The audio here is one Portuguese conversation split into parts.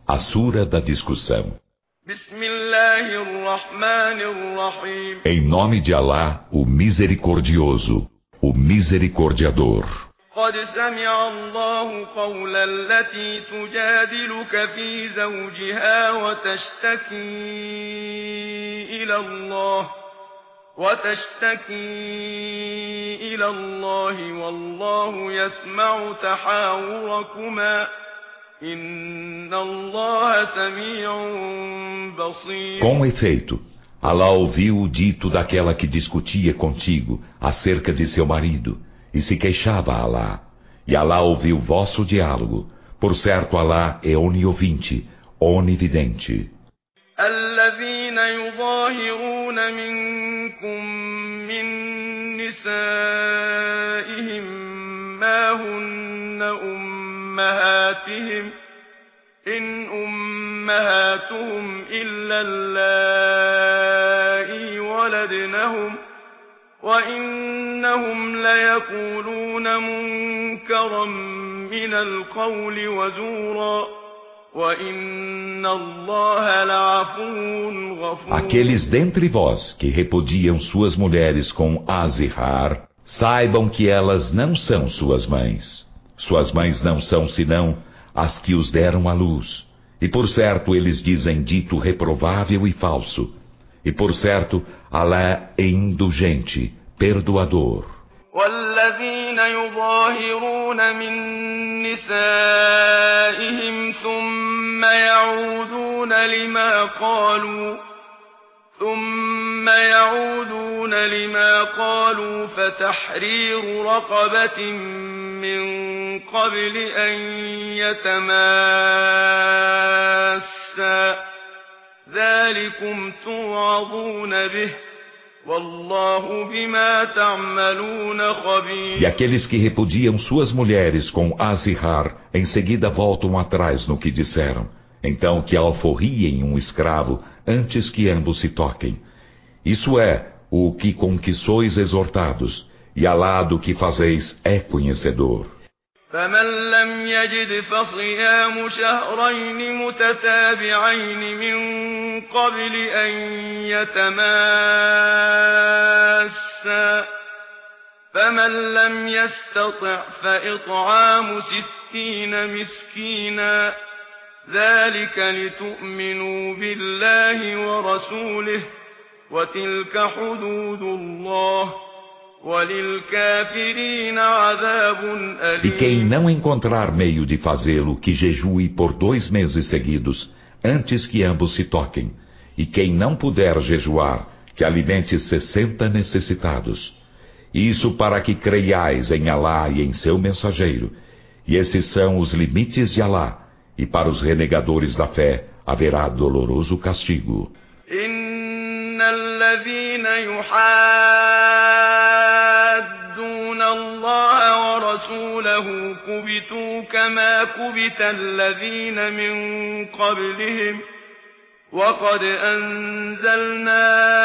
A Sura da Discussão. Em nome de Alá, o Misericordioso, o Misericordiador. قد سمع الله قول التي تجادلك في زوجها وتشتكي إلى الله والله يسمع تحاوركما إن الله سميع بصير. Com efeito, Alá ouviu o dito daquela que discutia contigo acerca de seu marido e se queixava a Alá. E Alá ouviu vosso diálogo. Por certo, Alá é oniovinte, onividente. الذين يظاهرون منكم من نسائهم ما هن أمهاتهم إن أمهاتهم إلا اللائي ولدنهم وإنهم ليقولون منكرا من القول وزورا Aqueles dentre vós que repudiam suas mulheres com azihar, saibam que elas não são suas mães. Suas mães não são senão as que os deram à luz. E por certo eles dizem dito reprovável e falso. E por certo Alá é indulgente, perdoador. والذين يظاهرون من نسائهم ثم يعودون لما قالوا فتحرير رقبة من قبل أن يتماسا ذلكم توعظون به E aqueles que repudiam suas mulheres com azihar, em seguida voltam atrás no que disseram. Então que alforriem um escravo antes que ambos se toquem. Isso é o que com que sois exortados, e Alá do que fazeis é conhecedor. فمن لم يجد فصيام شهرين متتابعين من قبل أن يتماسا فمن لم يستطع فإطعام 60 مسكينا ذلك لتؤمنوا بالله ورسوله وتلك حدود الله E quem não encontrar meio de fazê-lo, que jejue por 2 meses seguidos, antes que ambos se toquem. E quem não puder jejuar, que alimente 60 necessitados. Isso para que creiais em Alá e em seu mensageiro. E esses são os limites de Alá. E para os renegadores da fé haverá doloroso castigo. الذين يحادون الله ورسوله كبتوا كما كبت الذين من قبلهم وقد أنزلنا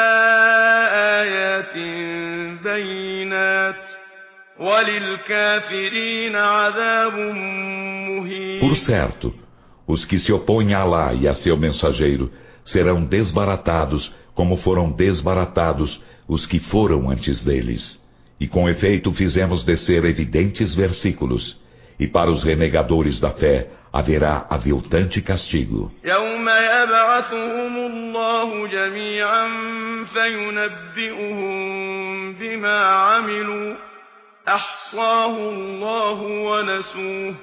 آيات بينات وللكافرين عذاب مهين. Por certo, os que se opõem a Alá e a seu mensageiro serão desbaratados como foram desbaratados os que foram antes deles. E com efeito fizemos descer evidentes versículos, e para os renegadores da fé haverá aviltante castigo. يوم يبعثهم الله جميعا فينبئهم بما عملوا أحصاه الله ونسوه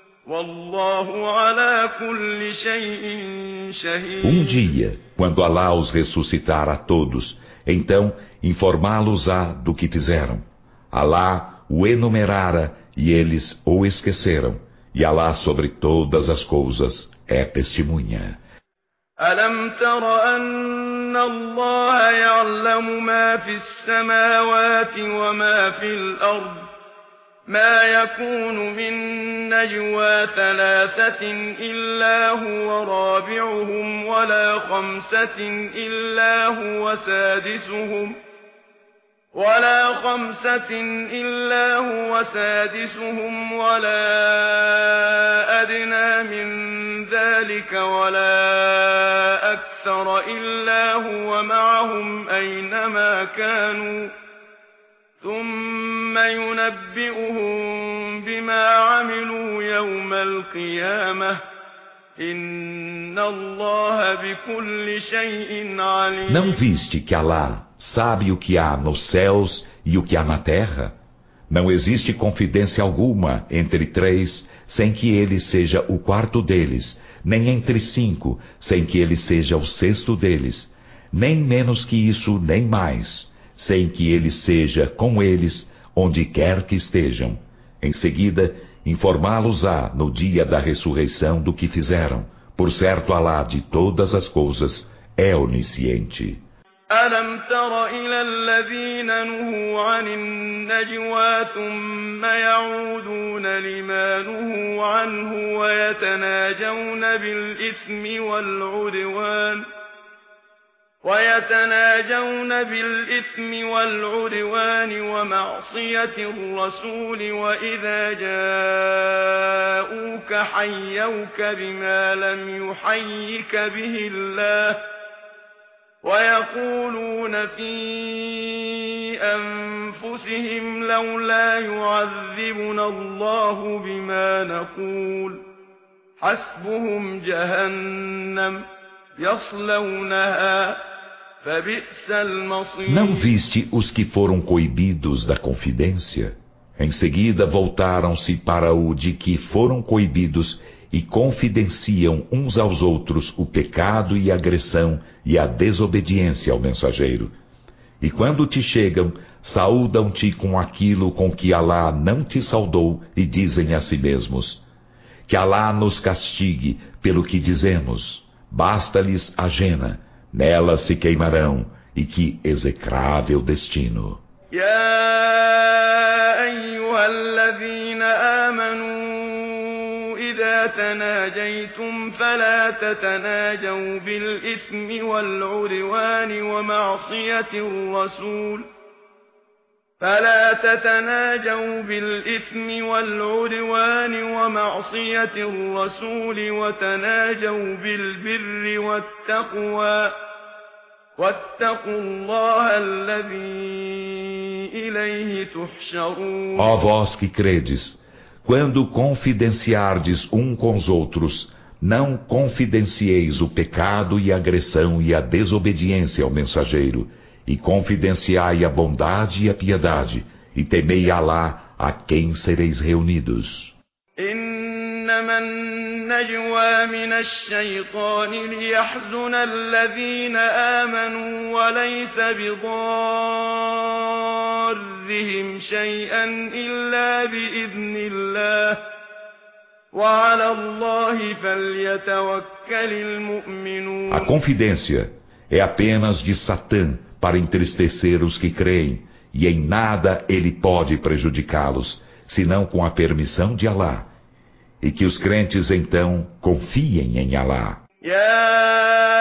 dia, quando Alá os ressuscitar a todos, então informá-los-á do que fizeram. Alá o enumerara e eles o esqueceram. E Alá sobre todas as coisas é testemunha. ألم تر أن الله يعلم ما في السماوات وما في الأرض ما يكون من نجوى 3 إلا هو رابعهم ولا 5 إلا هو سادسهم ولا أدنى من ذلك ولا أكثر إلا هو معهم أينما كانوا ثم ينبئهم بما عملوا يوم القيامة إن الله بكل شيء عليم. Não viste que Alá sabe o que há nos céus e o que há na terra? Não existe confidência alguma entre 3 sem que ele seja o quarto deles, nem entre 5 sem que ele seja o sexto deles, nem menos que isso nem mais, sem que ele seja com eles onde quer que estejam. Em seguida, informá-los-á no dia da ressurreição do que fizeram. Por certo, Alá de todas as coisas é onisciente. ألم تر إلى الذين نهوا عن النجوى ثم يعودون لما نهوا عنه ويتناجون بالإثم والعدوان ومعصية الرسول وإذا جاءوك حيوك بما لم يحيك به الله ويقولون في أنفسهم لولا يعذبنا الله بما نقول حسبهم جهنم يصلونها فبئس المصير. Não viste os que foram coibidos da confidência? Em seguida voltaram-se para o de que foram coibidos e confidenciam uns aos outros o pecado e a agressão e a desobediência ao mensageiro. E quando te chegam, saúdam-te com aquilo com que Alá não te saudou e dizem a si mesmos: que Alá nos castigue pelo que dizemos, basta-lhes a jena, nela se queimarão, e que execrável destino. يا أيها الذين آمنوا إذا تناجيتم فلا تتناجوا بالإثم والعدوان ومعصية الرسول وتناجوا بالبر والتقوى واتقوا الله الذي إليه تحشرون. Ó vós que credes, quando confidenciardes um com os outros, não confidencieis o pecado e a agressão e a desobediência ao mensageiro, e confidenciai a bondade e a piedade, e temei Alá, a quem sereis reunidos. إنما النجوى من الشيطان ليحزن الذين آمنوا وليس بضارهم شيئا إلا بإذن الله وعلى الله فليتوكل المؤمنون. A confidência é apenas de Satã para entristecer os que creem, e em nada ele pode prejudicá-los, senão com a permissão de Alá. E que os crentes então confiem em Alá. يا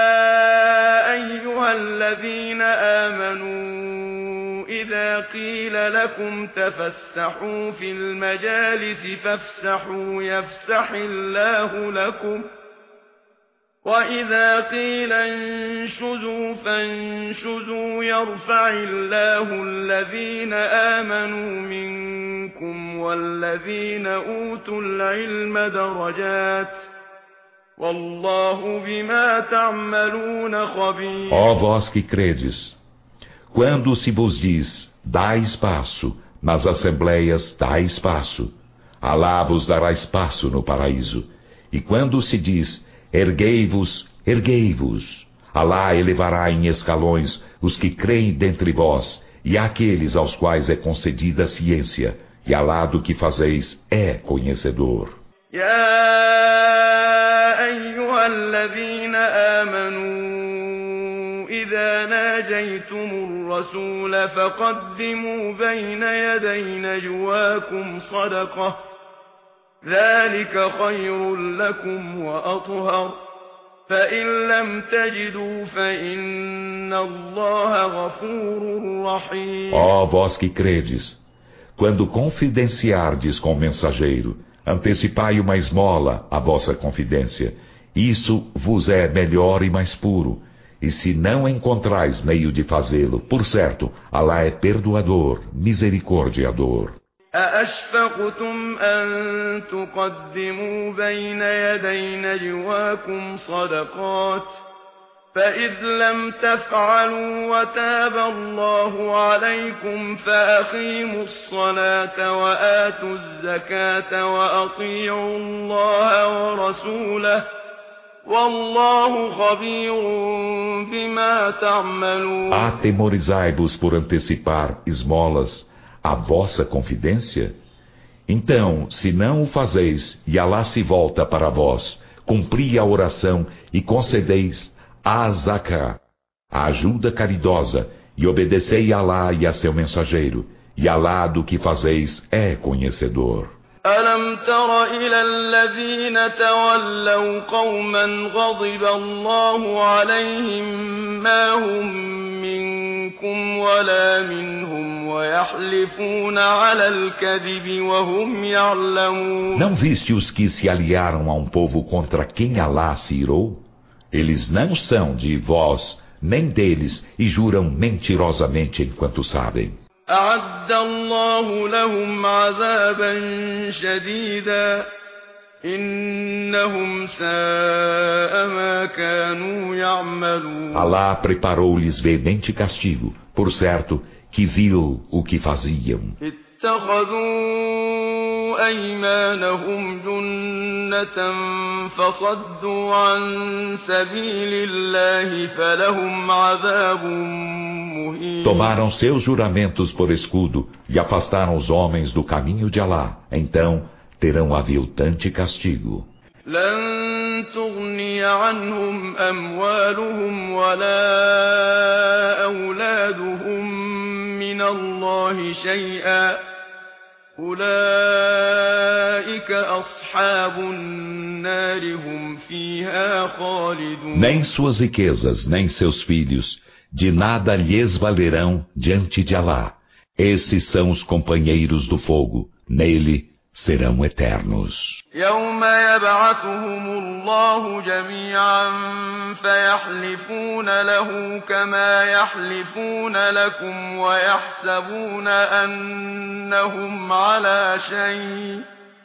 أيها الذين آمنوا إذا قيل لكم تفسحوا في المجالس فافسحوا يفسح الله لكم وإذا قيل انشزوا فانشزوا يرفع الله الذين آمنوا منكم والذين أوتوا العلم درجات والله بما تعملون خبير. Ó vós que credes, quando se vos diz, dá espaço, nas assembleias dá espaço, Alá vos dará espaço no paraíso. E quando se diz, erguei-vos, erguei-vos, Alá elevará em escalões os que creem dentre vós, e aqueles aos quais é concedida a ciência, e Alá do que fazeis é conhecedor. أيها الذين آمنوا إذا ناجيتم الرسول فقدموا بين يدي نجواكم صدقة ذلك خير لكم وأطهر فإن لم تجدوا فإن الله غفور رحيم. Ó vós que credes, quando confidenciardes com o mensageiro, antecipai uma esmola à vossa confidência. Isso vos é melhor e mais puro. E se não encontrais meio de fazê-lo, por certo, Alá é perdoador, misericordiador. أأشفقتم أن تقدموا بين يدي نجواكم صدقات فإذ لم تفعلوا وتاب الله عليكم فأقيموا الصلاة وآتوا الزكاة وأطيعوا الله ورسوله والله خبير بما تعملون. Atemorizai-vos por antecipar esmolas a vossa confidência? Então, se não o fazeis, e Alá se volta para vós, cumpri a oração e concedeis a zaká, a ajuda caridosa, e obedecei a Alá e a seu mensageiro, e Alá do que fazeis é conhecedor. ألم تر إلى الذين تولوا قوما غضب الله عليهم ما هم منكم ولا منهم ويحلفون على الكذب وهم يعلمون. Não viste os que se aliaram a um povo contra quem Alá se irou? Eles não são de vós, nem deles, e juram mentirosamente enquanto sabem. أعد الله لهم عذابا شديدا إنهم ساء ما كانوا يعملون. Alá preparou-lhes veemente castigo, por certo que viu o que faziam. اتخذوا أيمانهم جنة فصدوا عن سبيل الله فلهم عذاب مهين. Tomaram seus juramentos por escudo e afastaram os homens do caminho de Alá. Então terão aviltante castigo. لن تغني عنهم أموالهم ولا أولادهم من الله شيئا أولئك أصحاب النار هم فيها خالدون. Nem suas riquezas, nem seus filhos, de nada lhes valerão diante de Alá. Esses são os companheiros do fogo, nele serão eternos. يوم يبعثهم الله جميعا فيحلفون له كما يحلفون لكم ويحسبون أنهم على شيء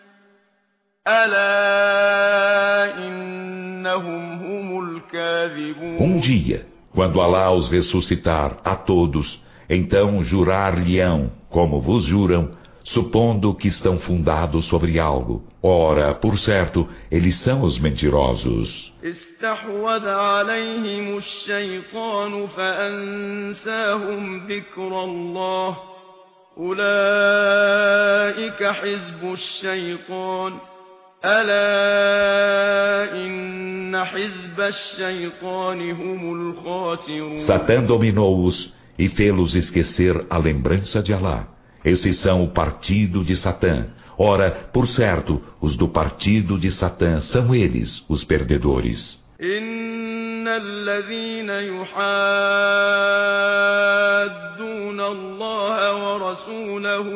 ألا إنهم هم الكاذبون. Dia, quando Alá os ressuscitar a todos, então jurar-lhe-ão, como vos juram, supondo que estão fundados sobre algo. Ora, por certo, eles são os mentirosos. استحوذ عليهم الشيطان فأنساهم ذكر الله أولئك حزب الشيطان ألا إن حزب الشيطان هم الخاسرون. Satã dominou-os e fê-los esquecer a lembrança de Alá. Esses são o partido de Satã. Ora, por certo, os do partido de Satã são eles, os perdedores. إن الذين يحادون الله ورسوله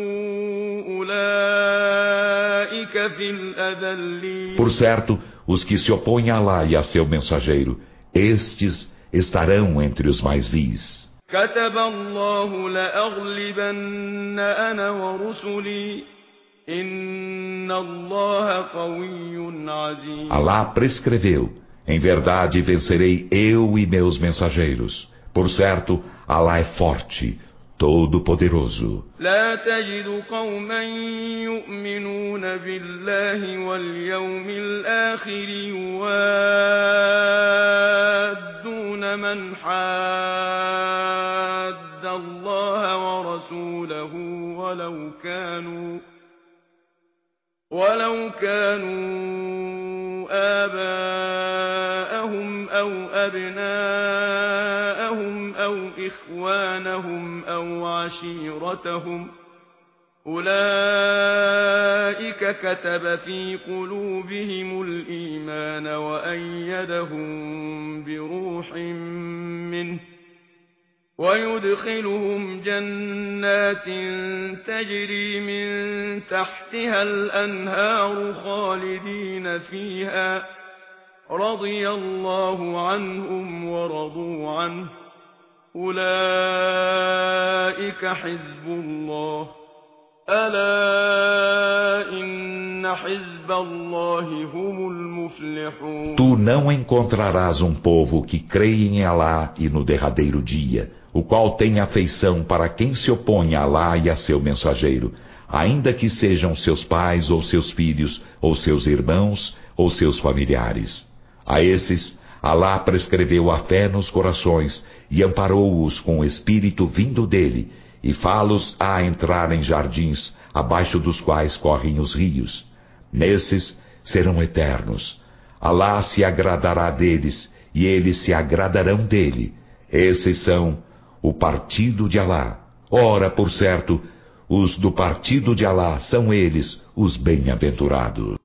أولئك في الأذلين. Por certo, os que se opõem a Alá e a seu mensageiro, estes estarão entre os mais vis. كتب الله لأغلبن أنا ورسلي إن الله قوي عزيز. Alá prescreveu: em verdade vencerei eu e meus mensageiros. Por certo, Alá é forte, todo-poderoso. لا تجد قوما يؤمنون بالله واليوم الآخر يوادون من حاد الله ورسوله ولو كانوا آباءهم أو أبناءهم أو إخوانهم أو عشيرتهم أولئك كتب في قلوبهم الإيمان وأيدهم بروح منه ويدخلهم جنات تجري من تحتها الأنهار خالدين فيها رضي الله عنهم ورضوا عنه أولئك حزب الله ألا إن حزب الله هم المفلحون. Tu não encontrarás um povo que creia em Alá e no derradeiro dia, o qual tem afeição para quem se opõe a Alá e a seu mensageiro, ainda que sejam seus pais ou seus filhos, ou seus irmãos, ou seus familiares. A esses, Alá prescreveu a fé nos corações e amparou-os com o espírito vindo dele, e fá-los a entrar em jardins, abaixo dos quais correm os rios. Nesses serão eternos. Alá se agradará deles, e eles se agradarão dele. Esses são o partido de Alá. Ora, por certo, os do partido de Alá são eles os bem-aventurados.